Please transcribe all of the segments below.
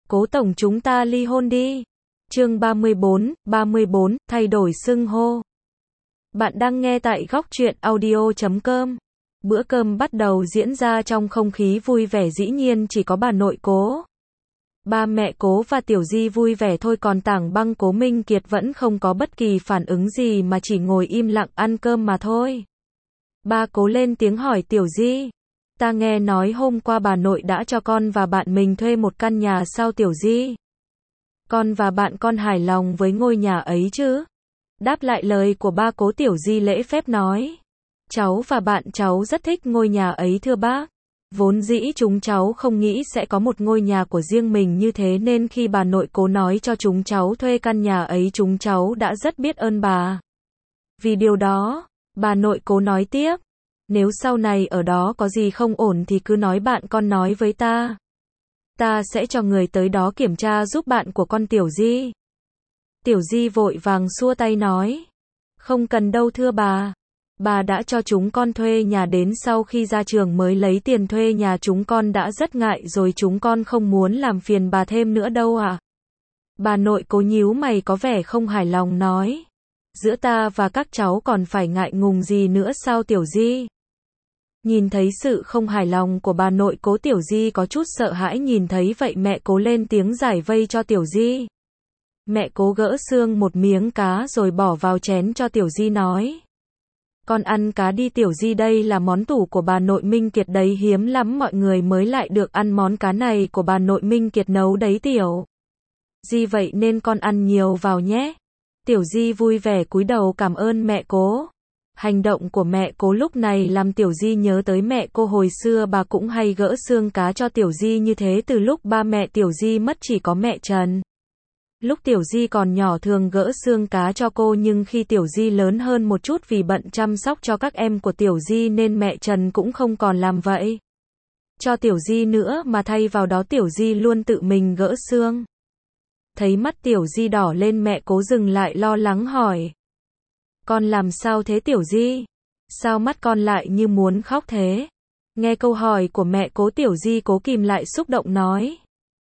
Cố tổng chúng ta ly hôn đi. Chương 34, thay đổi xưng hô. Bạn đang nghe tại góc truyện audio.com. Bữa cơm bắt đầu diễn ra trong không khí vui vẻ, dĩ nhiên chỉ có bà nội Cố. Ba mẹ Cố và Tiểu Di vui vẻ thôi, còn Tảng Băng Cố Minh Kiệt vẫn không có bất kỳ phản ứng gì mà chỉ ngồi im lặng ăn cơm mà thôi. Ba Cố lên tiếng hỏi Tiểu Di. Ta nghe nói hôm qua bà nội đã cho con và bạn mình thuê một căn nhà sao Tiểu Di? Con và bạn con hài lòng với ngôi nhà ấy chứ? Đáp lại lời của ba Cố, Tiểu Di lễ phép nói. Cháu và bạn cháu rất thích ngôi nhà ấy thưa bác. Vốn dĩ chúng cháu không nghĩ sẽ có một ngôi nhà của riêng mình như thế, nên khi bà nội Cố nói cho chúng cháu thuê căn nhà ấy chúng cháu đã rất biết ơn bà. Vì điều đó, bà nội Cố nói tiếp. Nếu sau này ở đó có gì không ổn thì cứ nói bạn con nói với ta. Ta sẽ cho người tới đó kiểm tra giúp bạn của con Tiểu Di. Tiểu Di vội vàng xua tay nói. Không cần đâu thưa bà. Bà đã cho chúng con thuê nhà đến sau khi ra trường mới lấy tiền thuê nhà, chúng con đã rất ngại rồi, chúng con không muốn làm phiền bà thêm nữa đâu ạ. Bà nội Cố nhíu mày có vẻ không hài lòng nói. Giữa ta và các cháu còn phải ngại ngùng gì nữa sao Tiểu Di? Nhìn thấy sự không hài lòng của bà nội Cố, Tiểu Di có chút sợ hãi, nhìn thấy vậy mẹ Cố lên tiếng giải vây cho Tiểu Di. Mẹ Cố gỡ xương một miếng cá rồi bỏ vào chén cho Tiểu Di nói. Con ăn cá đi Tiểu Di, đây là món tủ của bà nội Minh Kiệt đấy, hiếm lắm mọi người mới lại được ăn món cá này của bà nội Minh Kiệt nấu đấy Tiểu Di, vậy nên con ăn nhiều vào nhé. Tiểu Di vui vẻ cúi đầu cảm ơn mẹ Cố. Hành động của mẹ Cố lúc này làm Tiểu Di nhớ tới mẹ cô hồi xưa, bà cũng hay gỡ xương cá cho Tiểu Di như thế. Từ lúc ba mẹ Tiểu Di mất chỉ có mẹ Trần. Lúc Tiểu Di còn nhỏ thường gỡ xương cá cho cô, nhưng khi Tiểu Di lớn hơn một chút vì bận chăm sóc cho các em của Tiểu Di nên mẹ Trần cũng không còn làm vậy cho Tiểu Di nữa, mà thay vào đó Tiểu Di luôn tự mình gỡ xương. Thấy mắt Tiểu Di đỏ lên, mẹ Cố dừng lại lo lắng hỏi. Con làm sao thế Tiểu Di? Sao mắt con lại như muốn khóc thế? Nghe câu hỏi của mẹ Cố, Tiểu Di cố kìm lại xúc động nói.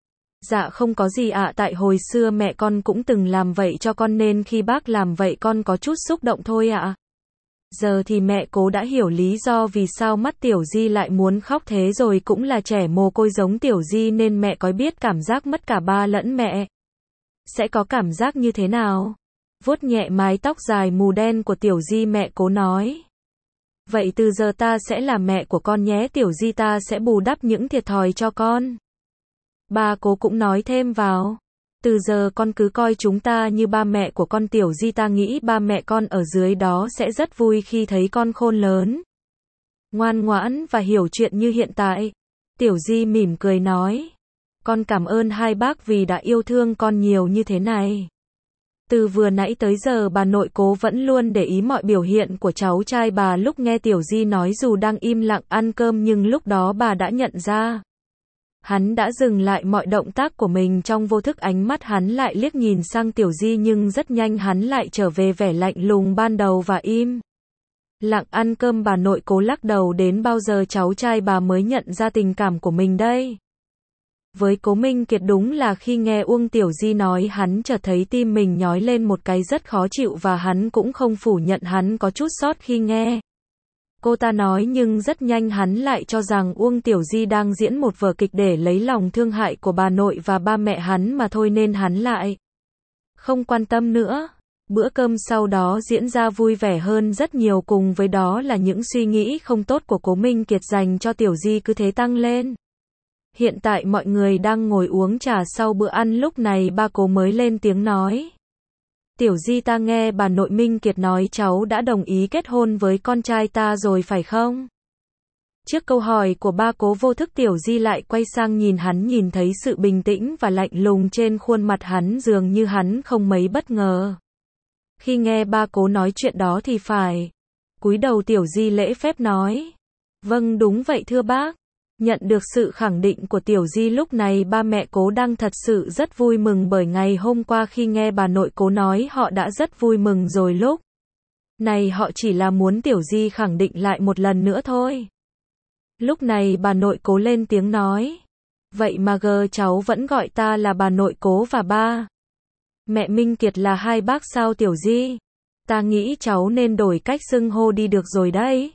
Dạ không có gì ạ, tại hồi xưa mẹ con cũng từng làm vậy cho con nên khi bác làm vậy con có chút xúc động thôi ạ. Giờ thì mẹ Cố đã hiểu lý do vì sao mắt Tiểu Di lại muốn khóc thế rồi, cũng là trẻ mồ côi giống Tiểu Di nên mẹ có biết cảm giác mất cả ba lẫn mẹ sẽ có cảm giác như thế nào. Vuốt nhẹ mái tóc dài mù đen của Tiểu Di, mẹ Cố nói. Vậy từ giờ ta sẽ là mẹ của con nhé Tiểu Di, ta sẽ bù đắp những thiệt thòi cho con. Ba Cố cũng nói thêm vào. Từ giờ con cứ coi chúng ta như ba mẹ của con Tiểu Di, ta nghĩ ba mẹ con ở dưới đó sẽ rất vui khi thấy con khôn lớn, ngoan ngoãn và hiểu chuyện như hiện tại. Tiểu Di mỉm cười nói. Con cảm ơn hai bác vì đã yêu thương con nhiều như thế này. Từ vừa nãy tới giờ bà nội Cố vẫn luôn để ý mọi biểu hiện của cháu trai bà. Lúc nghe Tiểu Di nói dù đang im lặng ăn cơm nhưng lúc đó bà đã nhận ra. Hắn đã dừng lại mọi động tác của mình, trong vô thức ánh mắt hắn lại liếc nhìn sang Tiểu Di, nhưng rất nhanh hắn lại trở về vẻ lạnh lùng ban đầu và im lặng ăn cơm. Bà nội Cố lắc đầu, đến bao giờ cháu trai bà mới nhận ra tình cảm của mình đây? Với Cố Minh Kiệt đúng là khi nghe Uông Tiểu Di nói, hắn chợt thấy tim mình nhói lên một cái rất khó chịu, và hắn cũng không phủ nhận hắn có chút sót khi nghe cô ta nói, nhưng rất nhanh hắn lại cho rằng Uông Tiểu Di đang diễn một vở kịch để lấy lòng thương hại của bà nội và ba mẹ hắn mà thôi, nên hắn lại không quan tâm nữa. Bữa cơm sau đó diễn ra vui vẻ hơn rất nhiều, cùng với đó là những suy nghĩ không tốt của Cố Minh Kiệt dành cho Tiểu Di cứ thế tăng lên. Hiện tại mọi người đang ngồi uống trà sau bữa ăn, lúc này ba Cố mới lên tiếng nói. Tiểu Di, ta nghe bà nội Minh Kiệt nói cháu đã đồng ý kết hôn với con trai ta rồi phải không? Trước câu hỏi của ba Cố, vô thức Tiểu Di lại quay sang nhìn hắn, nhìn thấy sự bình tĩnh và lạnh lùng trên khuôn mặt hắn, dường như hắn không mấy bất ngờ khi nghe ba Cố nói chuyện đó thì phải. Cúi đầu Tiểu Di lễ phép nói. Vâng đúng vậy thưa bác. Nhận được sự khẳng định của Tiểu Di, lúc này ba mẹ Cố đang thật sự rất vui mừng, bởi ngày hôm qua khi nghe bà nội Cố nói họ đã rất vui mừng rồi, lúc này họ chỉ là muốn Tiểu Di khẳng định lại một lần nữa thôi. Lúc này bà nội Cố lên tiếng nói. Vậy mà cháu vẫn gọi ta là bà nội cố và ba mẹ Minh Kiệt là hai bác sao Tiểu Di? Ta nghĩ cháu nên đổi cách xưng hô đi được rồi đấy.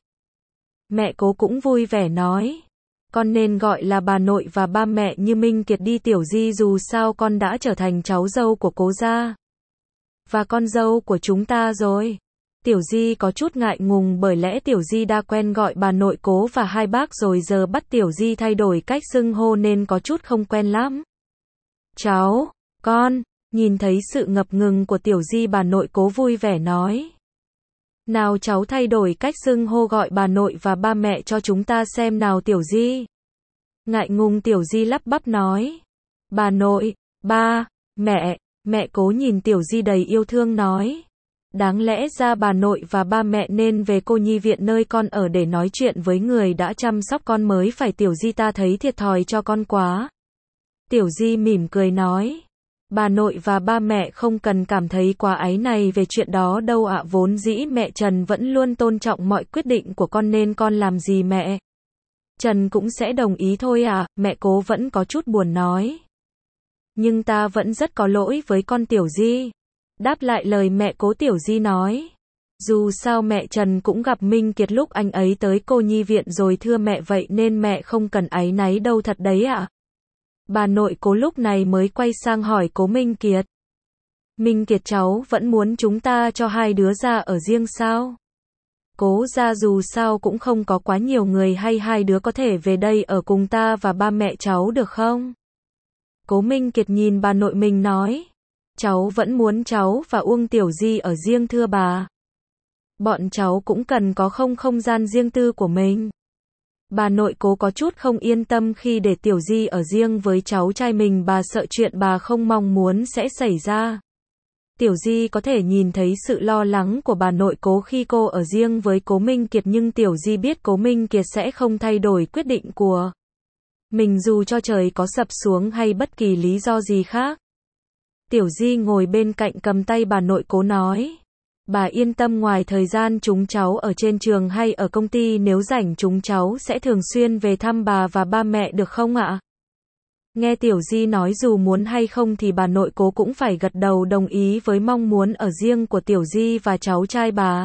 Mẹ cố cũng vui vẻ nói. Con nên gọi là bà nội và ba mẹ như Minh Kiệt đi Tiểu Di, dù sao con đã trở thành cháu dâu của cố gia. Và con dâu của chúng ta rồi. Tiểu Di có chút ngại ngùng bởi lẽ Tiểu Di đã quen gọi bà nội cố và hai bác rồi, giờ bắt Tiểu Di thay đổi cách xưng hô nên có chút không quen lắm. Cháu, con, nhìn thấy sự ngập ngừng của Tiểu Di, bà nội cố vui vẻ nói. Nào cháu thay đổi cách xưng hô gọi bà nội và ba mẹ cho chúng ta xem nào Tiểu Di. Ngại ngùng Tiểu Di lắp bắp nói. Bà nội, ba, mẹ cố nhìn Tiểu Di đầy yêu thương nói. Đáng lẽ ra bà nội và ba mẹ nên về cô nhi viện nơi con ở để nói chuyện với người đã chăm sóc con mới phải Tiểu Di, ta thấy thiệt thòi cho con quá. Tiểu Di mỉm cười nói. Bà nội và ba mẹ không cần cảm thấy quá áy này về chuyện đó đâu ạ, vốn dĩ mẹ Trần vẫn luôn tôn trọng mọi quyết định của con nên con làm gì mẹ Trần cũng sẽ đồng ý thôi ạ, mẹ cố vẫn có chút buồn nói. Nhưng ta vẫn rất có lỗi với con Tiểu Di. Đáp lại lời mẹ cố, Tiểu Di nói. Dù sao mẹ Trần cũng gặp Minh Kiệt lúc anh ấy tới cô nhi viện rồi thưa mẹ, vậy nên mẹ không cần áy náy đâu thật đấy ạ. Bà nội cố lúc này mới quay sang hỏi cố Minh Kiệt. Minh Kiệt, cháu vẫn muốn chúng ta cho hai đứa ra ở riêng sao? Cố gia dù sao cũng không có quá nhiều người, hay hai đứa có thể về đây ở cùng ta và ba mẹ cháu được không? Cố Minh Kiệt nhìn bà nội mình nói. Cháu vẫn muốn cháu và Uông Tiểu Di ở riêng thưa bà. Bọn cháu cũng cần có không gian riêng tư của mình. Bà nội cố có chút không yên tâm khi để Tiểu Di ở riêng với cháu trai mình, bà sợ chuyện bà không mong muốn sẽ xảy ra. Tiểu Di có thể nhìn thấy sự lo lắng của bà nội cố khi cô ở riêng với cố Minh Kiệt, nhưng Tiểu Di biết cố Minh Kiệt sẽ không thay đổi quyết định của mình dù cho trời có sập xuống hay bất kỳ lý do gì khác. Tiểu Di ngồi bên cạnh cầm tay bà nội cố nói. Bà yên tâm, ngoài thời gian chúng cháu ở trên trường hay ở công ty, nếu rảnh chúng cháu sẽ thường xuyên về thăm bà và ba mẹ được không ạ? Nghe Tiểu Di nói dù muốn hay không thì bà nội cố cũng phải gật đầu đồng ý với mong muốn ở riêng của Tiểu Di và cháu trai bà.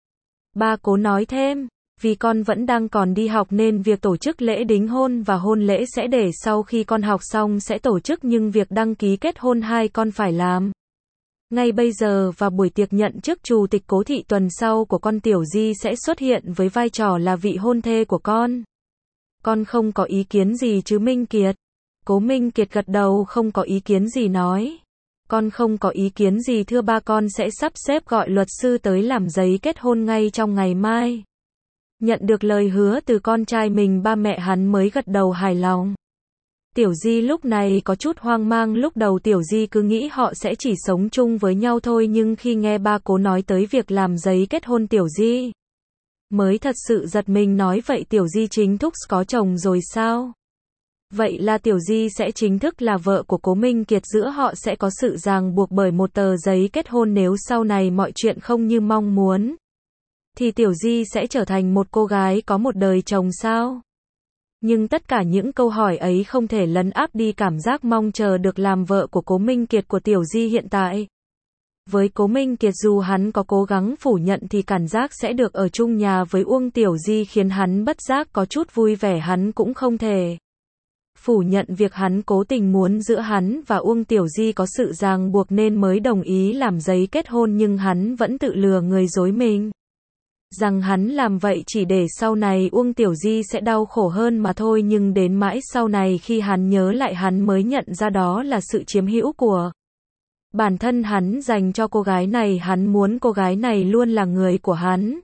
Ba cố nói thêm, vì con vẫn đang còn đi học nên việc tổ chức lễ đính hôn và hôn lễ sẽ để sau khi con học xong sẽ tổ chức, nhưng việc đăng ký kết hôn hai con phải làm ngay bây giờ, và buổi tiệc nhận chức chủ tịch cố thị tuần sau của con Tiểu Di sẽ xuất hiện với vai trò là vị hôn thê của con. Con không có ý kiến gì chứ Minh Kiệt? Cố Minh Kiệt gật đầu không có ý kiến gì nói. Con không có ý kiến gì thưa ba, con sẽ sắp xếp gọi luật sư tới làm giấy kết hôn ngay trong ngày mai. Nhận được lời hứa từ con trai mình, ba mẹ hắn mới gật đầu hài lòng. Tiểu Di lúc này có chút hoang mang, lúc đầu Tiểu Di cứ nghĩ họ sẽ chỉ sống chung với nhau thôi, nhưng khi nghe ba cố nói tới việc làm giấy kết hôn, Tiểu Di mới thật sự giật mình, nói vậy Tiểu Di chính thức có chồng rồi sao? Vậy là Tiểu Di sẽ chính thức là vợ của cố Minh Kiệt, giữa họ sẽ có sự ràng buộc bởi một tờ giấy kết hôn. Nếu sau này mọi chuyện không như mong muốn thì Tiểu Di sẽ trở thành một cô gái có một đời chồng sao? Nhưng tất cả những câu hỏi ấy không thể lấn áp đi cảm giác mong chờ được làm vợ của cố Minh Kiệt của Tiểu Di hiện tại. Với cố Minh Kiệt, dù hắn có cố gắng phủ nhận thì cảm giác sẽ được ở chung nhà với Uông Tiểu Di khiến hắn bất giác có chút vui vẻ. Hắn cũng không thể phủ nhận việc hắn cố tình muốn giữa hắn và Uông Tiểu Di có sự ràng buộc nên mới đồng ý làm giấy kết hôn, nhưng hắn vẫn tự lừa người dối mình rằng hắn làm vậy chỉ để sau này Uông Tiểu Di sẽ đau khổ hơn mà thôi, nhưng đến mãi sau này khi hắn nhớ lại hắn mới nhận ra đó là sự chiếm hữu của bản thân hắn dành cho cô gái này, hắn muốn cô gái này luôn là người của hắn.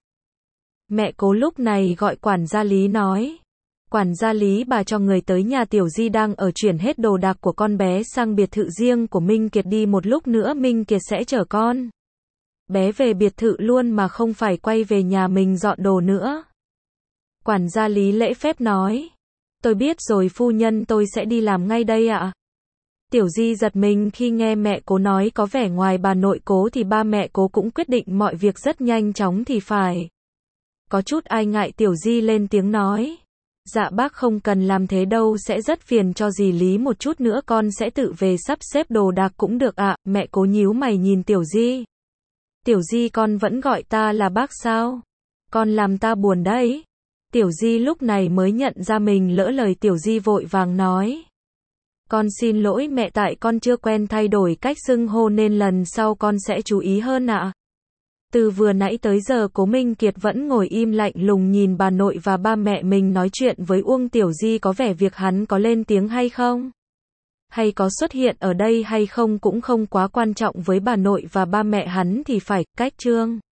Mẹ cố lúc này gọi quản gia Lý nói. Quản gia Lý, bà cho người tới nhà Tiểu Di đang ở chuyển hết đồ đạc của con bé sang biệt thự riêng của Minh Kiệt đi, một lúc nữa Minh Kiệt sẽ chở con bé về biệt thự luôn mà không phải quay về nhà mình dọn đồ nữa. Quản gia Lý lễ phép nói. Tôi biết rồi phu nhân, tôi sẽ đi làm ngay đây ạ. Tiểu Di giật mình khi nghe mẹ cố nói, có vẻ ngoài bà nội cố thì ba mẹ cố cũng quyết định mọi việc rất nhanh chóng thì phải. Có chút ai ngại, Tiểu Di lên tiếng nói. Dạ bác không cần làm thế đâu, sẽ rất phiền cho dì Lý, một chút nữa con sẽ tự về sắp xếp đồ đạc cũng được ạ. Mẹ Cố nhíu mày nhìn Tiểu Di. Tiểu Di, con vẫn gọi ta là bác sao? Con làm ta buồn đấy. Tiểu Di lúc này mới nhận ra mình lỡ lời. Tiểu Di vội vàng nói. Con xin lỗi mẹ, tại con chưa quen thay đổi cách xưng hô nên lần sau con sẽ chú ý hơn ạ. Từ vừa nãy tới giờ Cố Minh Kiệt vẫn ngồi im lạnh lùng nhìn bà nội và ba mẹ mình nói chuyện với Uông Tiểu Di, có vẻ việc hắn có lên tiếng hay không, hay có xuất hiện ở đây hay không cũng không quá quan trọng với bà nội và ba mẹ hắn thì phải. Cách chương